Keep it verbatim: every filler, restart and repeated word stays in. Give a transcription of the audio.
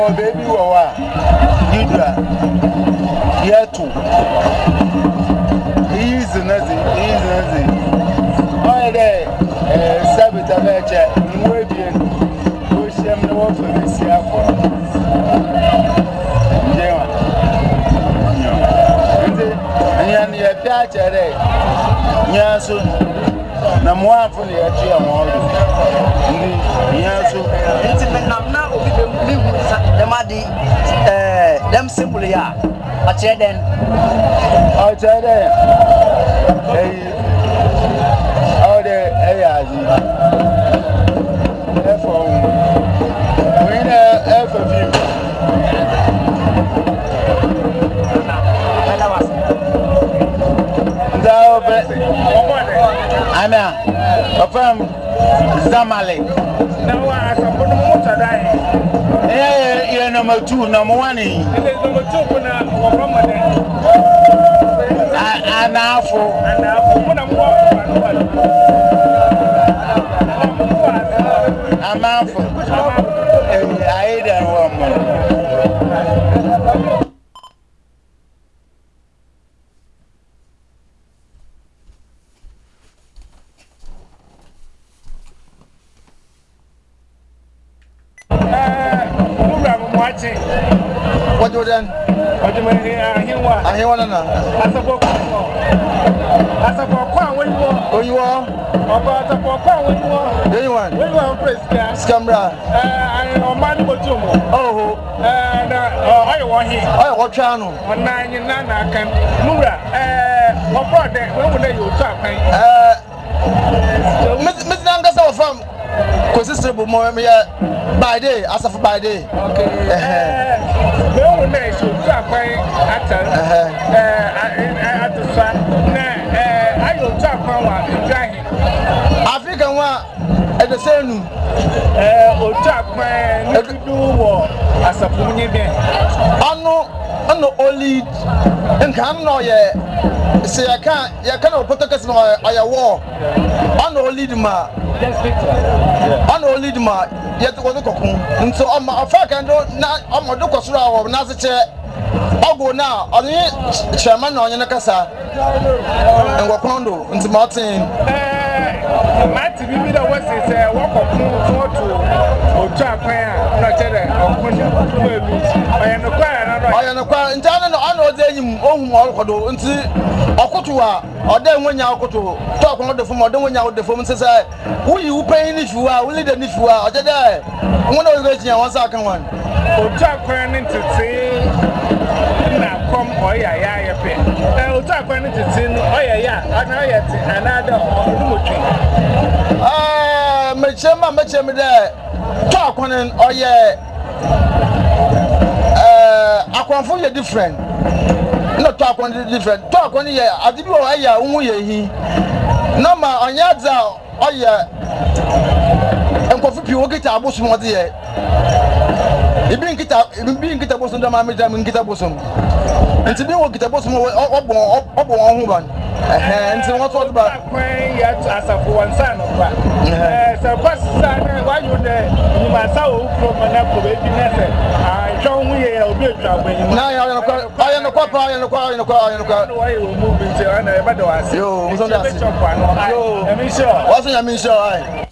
Oh baby wawa Yudra Yetu Easy nothing easy nothing Oh there Sabita Becha Mwebian Ocean no one for this year Jewa Nyan ya piacha re Nyaso na mwafu ni ati amodo ndi nyaso nti menam na obi be mi hu dem adi eh dem symbol ya a cheden a cheden eh ode eh azi e for we na e for view Ndao be Ana Afam Zamale Now I support the motor die. Eh yeah number two number one It is number two when I from Anafo Anafo when I'm walking Amafo I don't want more What do then? What do you mean? I hear one another. I support I support when you are. When you are? About a papa when you are. When you are? When you are president. Scambra. I am man Botumo. Oh, and I want him. I want channel. On nine and nine I can. Mura, eh, what brought that? When will you talk? Uh, Miss Nangas from considerable more by day, as of by day. Okay. No one is to talk at the sun. I will talk about African one at the same. Oh, talk man, you do war as a pony. I know, I know only and come no, yeah. Say, I can't, you cannot put us on your wall. I know lead ma. I know lead ma. Yet to go cocoon. And so I'm a fuck and don't not I'm a doctor's row of Nazi. I'll go now on the chairman on Yanakasa and Wakondo into Martin. Might be the West is a walk of moon to trap not I am a choir. I am a choir in China. I know they own Walkodo until Okotua or then when you go to talk on the phone or don't when you out the phone says, who you paying if you are, will it if you are, or there? One of the one second one. Oh, talk into say, now come, oh, yeah, yeah, yeah. I will talk into say, oh, yeah, yeah, another Ah, my chairman, my chairman there. Talk on an oh, yeah. Uh, I can find you different. Not talk on the different. Talk on the yeah. I did oh, yeah, um, he. No, ma, on Yadza, oh, yeah. And coffee, you get a bosom of the year. He being get up, being get a bosom, the mammy, and get a bosom. And to be what get a bosom of one woman. And so what's all about yet as a one son of that? So, why you there? You must have from an apple baby method. I show me a bit of now. I am a car, I am a car, I am a car, I am a car, I am a car. Why you move into another? You, I'm sure. Wasn't I mean, sure?